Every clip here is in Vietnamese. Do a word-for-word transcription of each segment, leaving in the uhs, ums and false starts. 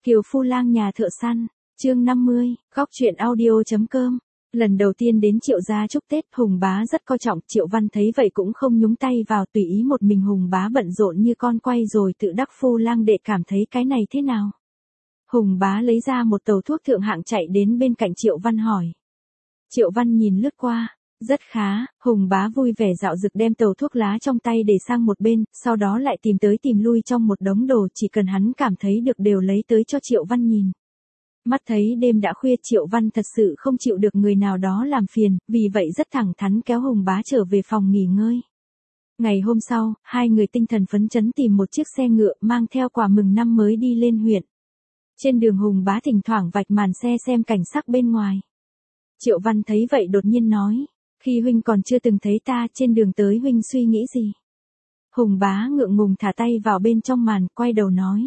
Kiều Phu Lang nhà thợ săn, chương năm mươi, góc truyện audio.com. Lần đầu tiên đến Triệu gia chúc Tết, Hùng Bá rất coi trọng, Triệu Văn thấy vậy cũng không nhúng tay vào, tùy ý một mình Hùng Bá bận rộn như con quay rồi tự đắc Phu Lang đệ cảm thấy cái này thế nào. Hùng Bá lấy ra một tàu thuốc thượng hạng chạy đến bên cạnh Triệu Văn hỏi. Triệu Văn nhìn lướt qua, rất khá, Hùng Bá vui vẻ dạo dực đem tàu thuốc lá trong tay để sang một bên, sau đó lại tìm tới tìm lui trong một đống đồ, chỉ cần hắn cảm thấy được đều lấy tới cho Triệu Văn nhìn. Mắt thấy đêm đã khuya, Triệu Văn thật sự không chịu được người nào đó làm phiền, vì vậy rất thẳng thắn kéo Hùng Bá trở về phòng nghỉ ngơi. Ngày hôm sau, hai người tinh thần phấn chấn tìm một chiếc xe ngựa mang theo quà mừng năm mới đi lên huyện. Trên đường Hùng Bá thỉnh thoảng vạch màn xe xem cảnh sắc bên ngoài. Triệu Văn thấy vậy đột nhiên nói, khi huynh còn chưa từng thấy ta, trên đường tới huynh suy nghĩ gì? Hùng Bá ngượng ngùng thả tay vào bên trong màn, quay đầu nói.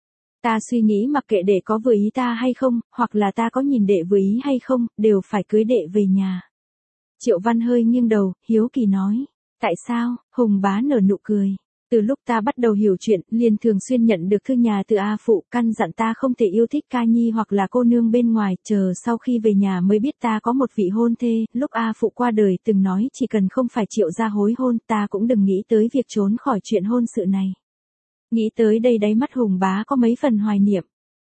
Ta suy nghĩ mặc kệ đệ có vừa ý ta hay không, hoặc là ta có nhìn đệ vừa ý hay không, đều phải cưới đệ về nhà. Triệu Văn hơi nghiêng đầu, hiếu kỳ nói. Tại sao? Hùng Bá nở nụ cười. Từ lúc ta bắt đầu hiểu chuyện, liền thường xuyên nhận được thư nhà từ A Phụ, căn dặn ta không thể yêu thích ca nhi hoặc là cô nương bên ngoài, chờ sau khi về nhà mới biết ta có một vị hôn thê, lúc A Phụ qua đời từng nói chỉ cần không phải Triệu gia hối hôn, ta cũng đừng nghĩ tới việc trốn khỏi chuyện hôn sự này. Nghĩ tới đây đáy mắt Hùng Bá có mấy phần hoài niệm.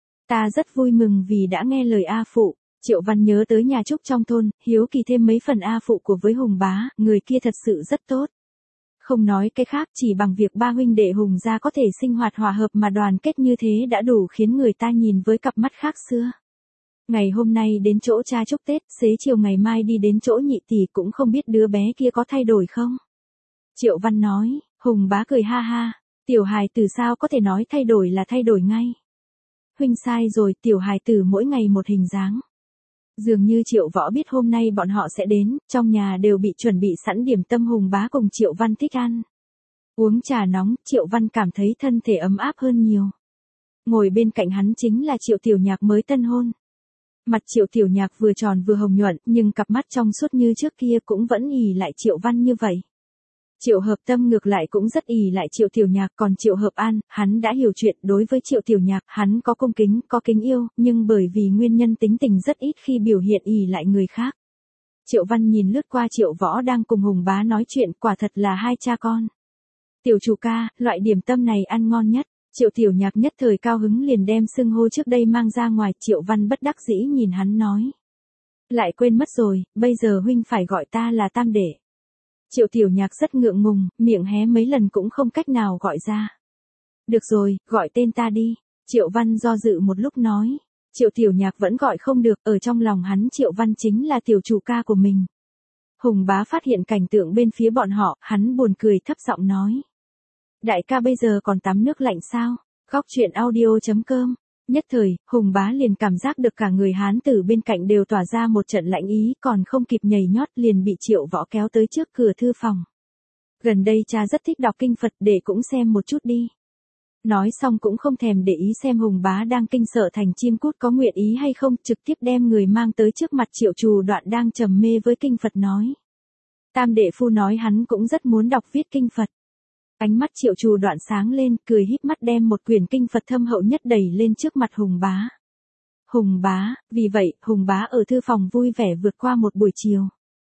Ta rất vui mừng vì đã nghe lời A Phụ. Triệu Văn nhớ tới nhà trúc trong thôn, hiếu kỳ thêm mấy phần A Phụ của với Hùng Bá, người kia thật sự rất tốt. Không nói cái khác, chỉ bằng việc ba huynh đệ Hùng gia có thể sinh hoạt hòa hợp mà đoàn kết như thế đã đủ khiến người ta nhìn với cặp mắt khác xưa. Ngày hôm nay đến chỗ cha chúc Tết, xế chiều ngày mai đi đến chỗ nhị tỷ, cũng không biết đứa bé kia có thay đổi không? Triệu Văn nói. Hùng Bá cười ha ha, tiểu hài tử sao có thể nói thay đổi là thay đổi ngay. Huynh sai rồi, tiểu hài tử mỗi ngày một hình dáng. Dường như Triệu Võ biết hôm nay bọn họ sẽ đến, trong nhà đều bị chuẩn bị sẵn điểm tâm. Hùng Bá cùng Triệu Văn thích ăn. Uống trà nóng, Triệu Văn cảm thấy thân thể ấm áp hơn nhiều. Ngồi bên cạnh hắn chính là Triệu Tiểu Nhạc mới tân hôn. Mặt Triệu Tiểu Nhạc vừa tròn vừa hồng nhuận, nhưng cặp mắt trong suốt như trước kia cũng vẫn ỷ lại Triệu Văn như vậy. Triệu Hợp Tâm ngược lại cũng rất ỷ lại Triệu Tiểu Nhạc, còn Triệu Hợp An, hắn đã hiểu chuyện, đối với Triệu Tiểu Nhạc, hắn có cung kính, có kính yêu, nhưng bởi vì nguyên nhân tính tình rất ít khi biểu hiện ỷ lại người khác. Triệu Văn nhìn lướt qua Triệu Võ đang cùng Hùng Bá nói chuyện, quả thật là hai cha con. Tiểu chủ ca, loại điểm tâm này ăn ngon nhất. Triệu Tiểu Nhạc nhất thời cao hứng liền đem xưng hô trước đây mang ra ngoài. Triệu Văn bất đắc dĩ nhìn hắn nói. Lại quên mất rồi, bây giờ huynh phải gọi ta là tam đệ. Triệu Tiểu Nhạc rất ngượng ngùng, miệng hé mấy lần cũng không cách nào gọi ra. Được rồi, gọi tên ta đi. Triệu Văn do dự một lúc nói. Triệu Tiểu Nhạc vẫn gọi không được, ở trong lòng hắn Triệu Văn chính là tiểu chủ ca của mình. Hùng Bá phát hiện cảnh tượng bên phía bọn họ, hắn buồn cười thấp giọng nói. Đại ca bây giờ còn tắm nước lạnh sao? Góc truyện audio.com. Nhất thời, Hùng Bá liền cảm giác được cả người hán tử bên cạnh đều tỏa ra một trận lạnh ý, còn không kịp nhảy nhót liền bị Triệu Võ kéo tới trước cửa thư phòng. Gần đây cha rất thích đọc kinh Phật, để cũng xem một chút đi. Nói xong cũng không thèm để ý xem Hùng Bá đang kinh sợ thành chim cút có nguyện ý hay không, trực tiếp đem người mang tới trước mặt Triệu Trù Đoạn đang trầm mê với kinh Phật nói. Tam đệ phu nói hắn cũng rất muốn đọc viết kinh Phật. Ánh mắt Triệu Trù Đoạn sáng lên, cười híp mắt đem một quyển kinh Phật thâm hậu nhất đẩy lên trước mặt Hùng Bá. Hùng Bá, vì vậy, Hùng Bá ở thư phòng vui vẻ vượt qua một buổi chiều.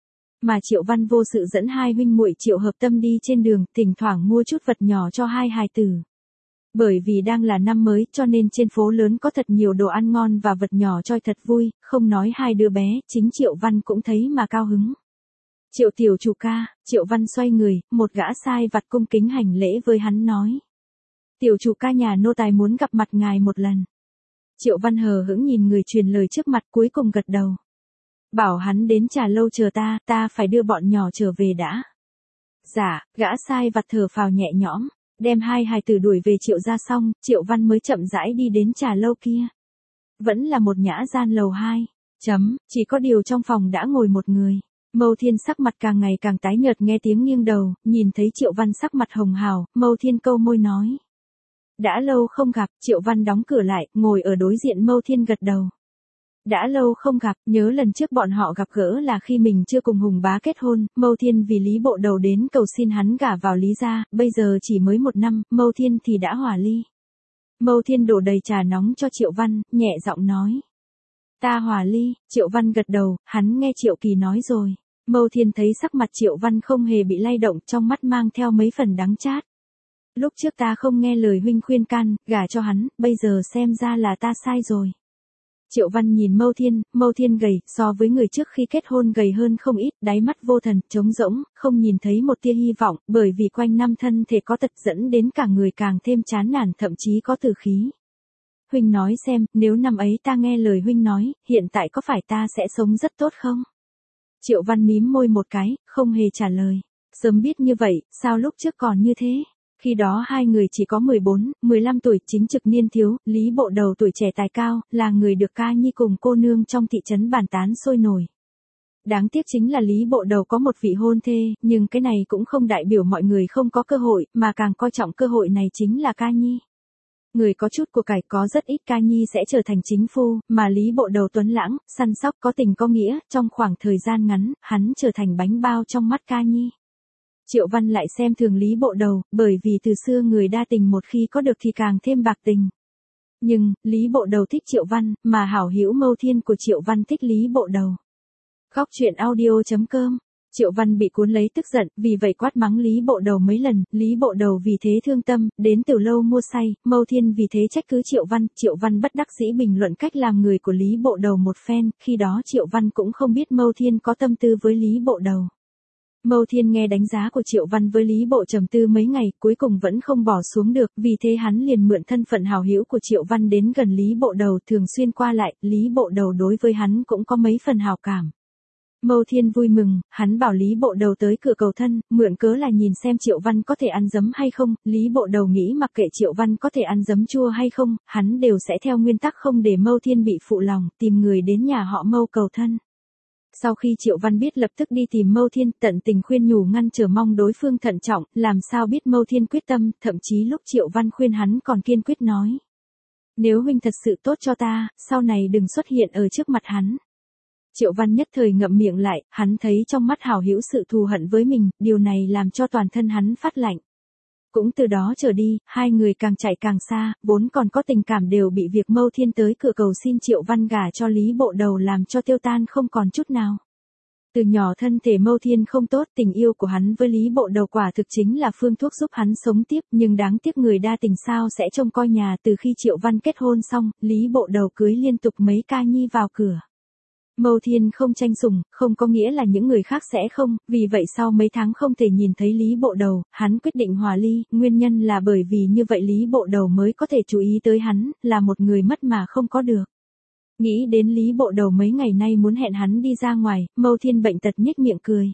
Mà Triệu Văn vô sự dẫn hai huynh muội Triệu Hợp Tâm đi trên đường, thỉnh thoảng mua chút vật nhỏ cho hai hài tử. Bởi vì đang là năm mới, cho nên trên phố lớn có thật nhiều đồ ăn ngon và vật nhỏ choi thật vui, không nói hai đứa bé, chính Triệu Văn cũng thấy mà cao hứng. Triệu tiểu chủ ca, Triệu Văn xoay người, một gã sai vặt cung kính hành lễ với hắn nói. Tiểu chủ ca nhà nô tài muốn gặp mặt ngài một lần. Triệu Văn hờ hững nhìn người truyền lời trước mặt, cuối cùng gật đầu. Bảo hắn đến trà lâu chờ ta, ta phải đưa bọn nhỏ trở về đã. Dạ, gã sai vặt thở phào nhẹ nhõm, đem hai hài tử đuổi về Triệu gia xong, Triệu Văn mới chậm rãi đi đến trà lâu kia. Vẫn là một nhã gian lầu hai, chấm, chỉ có điều trong phòng đã ngồi một người. Mâu Thiên sắc mặt càng ngày càng tái nhợt, nghe tiếng nghiêng đầu, nhìn thấy Triệu Văn sắc mặt hồng hào, Mâu Thiên câu môi nói. Đã lâu không gặp, Triệu Văn đóng cửa lại, ngồi ở đối diện Mâu Thiên gật đầu. Đã lâu không gặp, nhớ lần trước bọn họ gặp gỡ là khi mình chưa cùng Hùng Bá kết hôn, Mâu Thiên vì Lý Bộ Đầu đến cầu xin hắn gả vào Lý gia, bây giờ chỉ mới một năm, Mâu Thiên thì đã hòa ly. Mâu Thiên đổ đầy trà nóng cho Triệu Văn, nhẹ giọng nói. Ta hòa ly, Triệu Văn gật đầu, hắn nghe Triệu Kỳ nói rồi. Mâu Thiên thấy sắc mặt Triệu Văn không hề bị lay động, trong mắt mang theo mấy phần đắng chát. Lúc trước ta không nghe lời huynh khuyên can, gả cho hắn, bây giờ xem ra là ta sai rồi. Triệu Văn nhìn Mâu Thiên, Mâu Thiên gầy, so với người trước khi kết hôn gầy hơn không ít, đáy mắt vô thần, trống rỗng, không nhìn thấy một tia hy vọng, bởi vì quanh năm thân thể có tật dẫn đến cả người càng thêm chán nản, thậm chí có tử khí. Huynh nói xem, nếu năm ấy ta nghe lời huynh nói, hiện tại có phải ta sẽ sống rất tốt không? Triệu Văn mím môi một cái, không hề trả lời. Sớm biết như vậy, sao lúc trước còn như thế? Khi đó hai người chỉ có mười bốn, mười lăm tuổi, chính trực niên thiếu, Lý Bộ Đầu tuổi trẻ tài cao, là người được ca nhi cùng cô nương trong thị trấn bàn tán sôi nổi. Đáng tiếc chính là Lý Bộ Đầu có một vị hôn thê, nhưng cái này cũng không đại biểu mọi người không có cơ hội, mà càng coi trọng cơ hội này chính là ca nhi. Người có chút của cải có rất ít ca nhi sẽ trở thành chính phu, mà Lý Bộ Đầu tuấn lãng, săn sóc có tình có nghĩa, trong khoảng thời gian ngắn, hắn trở thành bánh bao trong mắt ca nhi. Triệu Văn lại xem thường Lý Bộ Đầu, bởi vì từ xưa người đa tình một khi có được thì càng thêm bạc tình. Nhưng, Lý Bộ Đầu thích Triệu Văn, mà hảo hữu Mâu Thiên của Triệu Văn thích Lý Bộ Đầu. Khóc chuyện audio chấm com. Triệu Văn bị cuốn lấy tức giận, vì vậy quát mắng Lý Bộ Đầu mấy lần, Lý Bộ Đầu vì thế thương tâm, đến từ lâu mua say, Mâu Thiên vì thế trách cứ Triệu Văn, Triệu Văn bất đắc dĩ bình luận cách làm người của Lý Bộ Đầu một phen, khi đó Triệu Văn cũng không biết Mâu Thiên có tâm tư với Lý Bộ Đầu. Mâu Thiên nghe đánh giá của Triệu Văn với Lý Bộ trầm tư mấy ngày, cuối cùng vẫn không bỏ xuống được, vì thế hắn liền mượn thân phận hảo hữu của Triệu Văn đến gần Lý Bộ Đầu, thường xuyên qua lại, Lý Bộ Đầu đối với hắn cũng có mấy phần hảo cảm. Mâu Thiên vui mừng, hắn bảo Lý Bộ Đầu tới cửa cầu thân, mượn cớ là nhìn xem Triệu Văn có thể ăn giấm hay không, Lý Bộ Đầu nghĩ mặc kệ Triệu Văn có thể ăn giấm chua hay không, hắn đều sẽ theo nguyên tắc không để Mâu Thiên bị phụ lòng, tìm người đến nhà họ Mâu cầu thân. Sau khi Triệu Văn biết lập tức đi tìm Mâu Thiên, tận tình khuyên nhủ ngăn trở mong đối phương thận trọng, làm sao biết Mâu Thiên quyết tâm, thậm chí lúc Triệu Văn khuyên hắn còn kiên quyết nói. Nếu huynh thật sự tốt cho ta, sau này đừng xuất hiện ở trước mặt hắn. Triệu Văn nhất thời ngậm miệng lại, hắn thấy trong mắt hảo hữu sự thù hận với mình, điều này làm cho toàn thân hắn phát lạnh. Cũng từ đó trở đi, hai người càng chạy càng xa, vốn còn có tình cảm đều bị việc Mâu Thiên tới cửa cầu xin Triệu Văn gả cho Lý Bộ Đầu làm cho tiêu tan không còn chút nào. Từ nhỏ thân thể Mâu Thiên không tốt, tình yêu của hắn với Lý Bộ Đầu quả thực chính là phương thuốc giúp hắn sống tiếp, nhưng đáng tiếc người đa tình sao sẽ trông coi nhà. Từ khi Triệu Văn kết hôn xong, Lý Bộ Đầu cưới liên tục mấy ca nhi vào cửa. Mâu Thiên không tranh sủng, không có nghĩa là những người khác sẽ không, vì vậy sau mấy tháng không thể nhìn thấy Lý Bộ Đầu, hắn quyết định hòa ly, nguyên nhân là bởi vì như vậy Lý Bộ Đầu mới có thể chú ý tới hắn, là một người mất mà không có được. Nghĩ đến Lý Bộ Đầu mấy ngày nay muốn hẹn hắn đi ra ngoài, Mâu Thiên bệnh tật nhếch miệng cười.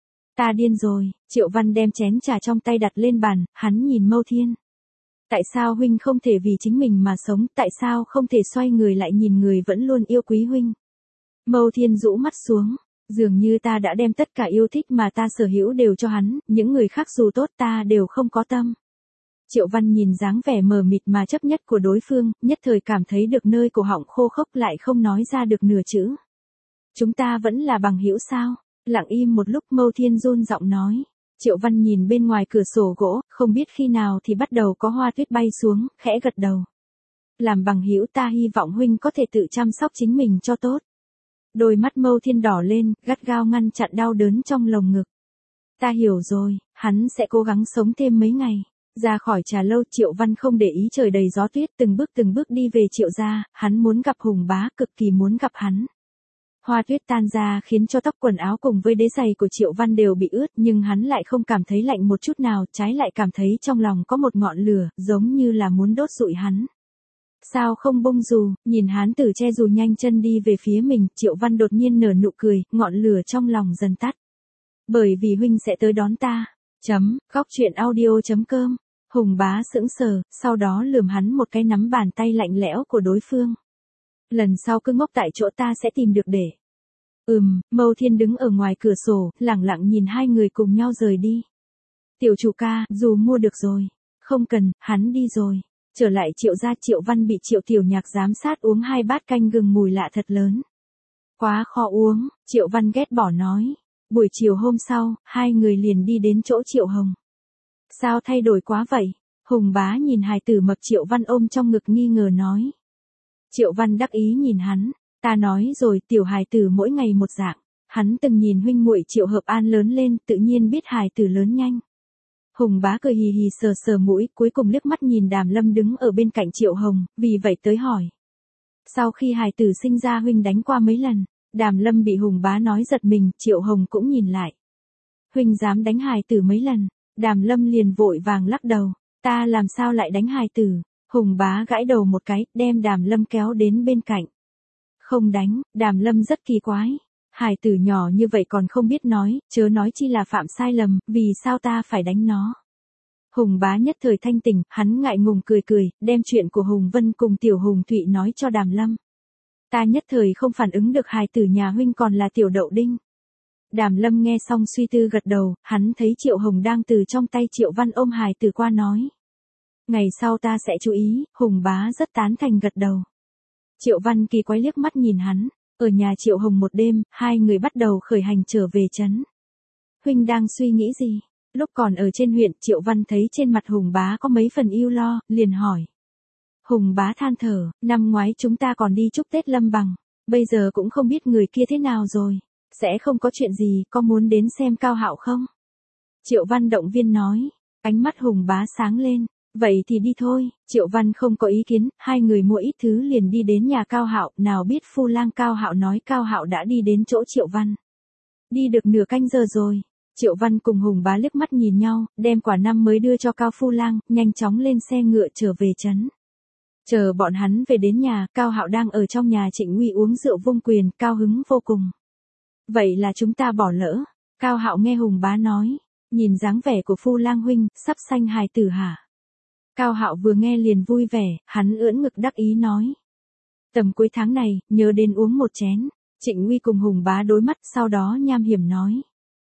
Ta điên rồi, Triệu Văn đem chén trà trong tay đặt lên bàn, hắn nhìn Mâu Thiên. Tại sao huynh không thể vì chính mình mà sống, tại sao không thể xoay người lại nhìn người vẫn luôn yêu quý huynh? Mâu Thiên rũ mắt xuống, dường như ta đã đem tất cả yêu thích mà ta sở hữu đều cho hắn, những người khác dù tốt ta đều không có tâm. Triệu Văn nhìn dáng vẻ mờ mịt mà chấp nhất của đối phương, nhất thời cảm thấy được nơi cổ họng khô khốc lại không nói ra được nửa chữ. Chúng ta vẫn là bằng hữu sao? Lặng im một lúc Mâu Thiên run giọng nói. Triệu Văn nhìn bên ngoài cửa sổ gỗ, không biết khi nào thì bắt đầu có hoa tuyết bay xuống, khẽ gật đầu. Làm bằng hữu ta hy vọng huynh có thể tự chăm sóc chính mình cho tốt. Đôi mắt Mâu Thiên đỏ lên, gắt gao ngăn chặn đau đớn trong lồng ngực. Ta hiểu rồi, hắn sẽ cố gắng sống thêm mấy ngày. Ra khỏi trà lâu Triệu Văn không để ý trời đầy gió tuyết, từng bước từng bước đi về Triệu gia, hắn muốn gặp Hùng Bá, cực kỳ muốn gặp hắn. Hoa tuyết tan ra khiến cho tóc quần áo cùng với đế giày của Triệu Văn đều bị ướt, nhưng hắn lại không cảm thấy lạnh một chút nào, trái lại cảm thấy trong lòng có một ngọn lửa, giống như là muốn đốt rụi hắn. Sao không bông dù, nhìn hán tử che dù nhanh chân đi về phía mình, Triệu Văn đột nhiên nở nụ cười, ngọn lửa trong lòng dần tắt. Bởi vì huynh sẽ tới đón ta. Chấm, khóc chuyện audio chấm com. Hùng Bá sững sờ, sau đó lườm hắn một cái nắm bàn tay lạnh lẽo của đối phương. Lần sau cứ ngốc tại chỗ ta sẽ tìm được để. Ừm, Mâu Thiên đứng ở ngoài cửa sổ, lẳng lặng nhìn hai người cùng nhau rời đi. Tiểu chủ ca, dù mua được rồi. Không cần, hắn đi rồi. Trở lại Triệu gia, Triệu Văn bị Triệu Tiểu Nhạc giám sát uống hai bát canh gừng mùi lạ thật lớn. Quá khó uống, Triệu Văn ghét bỏ nói. Buổi chiều hôm sau, hai người liền đi đến chỗ Triệu Hồng. Sao thay đổi quá vậy? Hùng bá nhìn hài tử mập Triệu Văn ôm trong ngực nghi ngờ nói. Triệu Văn đắc ý nhìn hắn, ta nói rồi tiểu hài tử mỗi ngày một dạng, hắn từng nhìn huynh muội Triệu Hợp An lớn lên tự nhiên biết hài tử lớn nhanh. Hùng bá cười hì hì sờ sờ mũi cuối cùng liếc mắt nhìn Đàm Lâm đứng ở bên cạnh Triệu Hồng, vì vậy tới hỏi. Sau khi hài tử sinh ra huynh đánh qua mấy lần, Đàm Lâm bị Hùng bá nói giật mình, Triệu Hồng cũng nhìn lại. Huynh dám đánh hài tử mấy lần, Đàm Lâm liền vội vàng lắc đầu, ta làm sao lại đánh hài tử, Hùng bá gãi đầu một cái, đem Đàm Lâm kéo đến bên cạnh. Không đánh, Đàm Lâm rất kỳ quái, hài tử nhỏ như vậy còn không biết nói, chớ nói chi là phạm sai lầm, vì sao ta phải đánh nó. Hùng bá nhất thời thanh tỉnh, hắn ngại ngùng cười cười, đem chuyện của Hùng Vân cùng tiểu Hùng Thụy nói cho Đàm Lâm. Ta nhất thời không phản ứng được hài tử nhà huynh còn là tiểu đậu đinh. Đàm Lâm nghe xong suy tư gật đầu, hắn thấy Triệu Hồng đang từ trong tay Triệu Văn ôm hài tử qua nói. Ngày sau ta sẽ chú ý, Hùng bá rất tán thành gật đầu. Triệu Văn kỳ quái liếc mắt nhìn hắn, ở nhà Triệu Hồng một đêm, hai người bắt đầu khởi hành trở về trấn. Huynh đang suy nghĩ gì? Lúc còn ở trên huyện, Triệu Văn thấy trên mặt Hùng bá có mấy phần ưu lo, liền hỏi. Hùng bá than thở, năm ngoái chúng ta còn đi chúc Tết Lâm Bằng, bây giờ cũng không biết người kia thế nào rồi, sẽ không có chuyện gì, có muốn đến xem Cao Hạo không? Triệu Văn động viên nói, ánh mắt Hùng bá sáng lên, vậy thì đi thôi. Triệu Văn không có ý kiến, hai người mua ít thứ liền đi đến nhà Cao Hạo, nào biết phu lang Cao Hạo nói Cao Hạo đã đi đến chỗ Triệu Văn. Đi được nửa canh giờ rồi. Triệu Văn cùng Hùng bá liếc mắt nhìn nhau, đem quả năm mới đưa cho Cao phu lang, nhanh chóng lên xe ngựa trở về trấn. Chờ bọn hắn về đến nhà, Cao Hạo đang ở trong nhà Trịnh Nguy uống rượu vung quyền, cao hứng vô cùng. Vậy là chúng ta bỏ lỡ. Cao Hạo nghe Hùng bá nói, nhìn dáng vẻ của phu lang huynh, sắp sanh hài tử hả? Cao Hạo vừa nghe liền vui vẻ, hắn ưỡn ngực đắc ý nói. Tầm cuối tháng này, nhớ đến uống một chén. Trịnh Nguy cùng Hùng bá đối mắt, sau đó nham hiểm nói.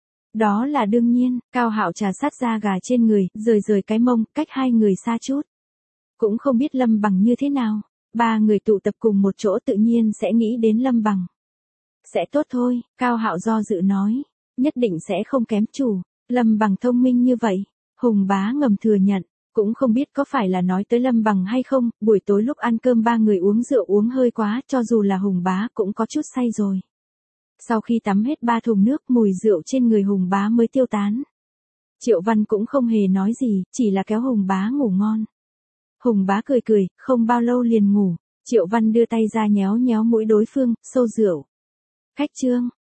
Đó là đương nhiên. Cao Hạo trà sát da gà trên người, rời rời cái mông, cách hai người xa chút. Cũng không biết Lâm Bằng như thế nào. Ba người tụ tập cùng một chỗ tự nhiên sẽ nghĩ đến Lâm Bằng. Sẽ tốt thôi, Cao Hạo do dự nói. Nhất định sẽ không kém chủ. Lâm Bằng thông minh như vậy. Hùng bá ngầm thừa nhận. Cũng không biết có phải là nói tới Lâm Bằng hay không, buổi tối lúc ăn cơm ba người uống rượu uống hơi quá, cho dù là Hùng bá cũng có chút say rồi. Sau khi tắm hết ba thùng nước, mùi rượu trên người Hùng bá mới tiêu tán. Triệu Văn cũng không hề nói gì, chỉ là kéo Hùng bá ngủ ngon. Hùng bá cười cười, không bao lâu liền ngủ. Triệu Văn đưa tay ra nhéo nhéo mũi đối phương, xâu rượu. Khách trương,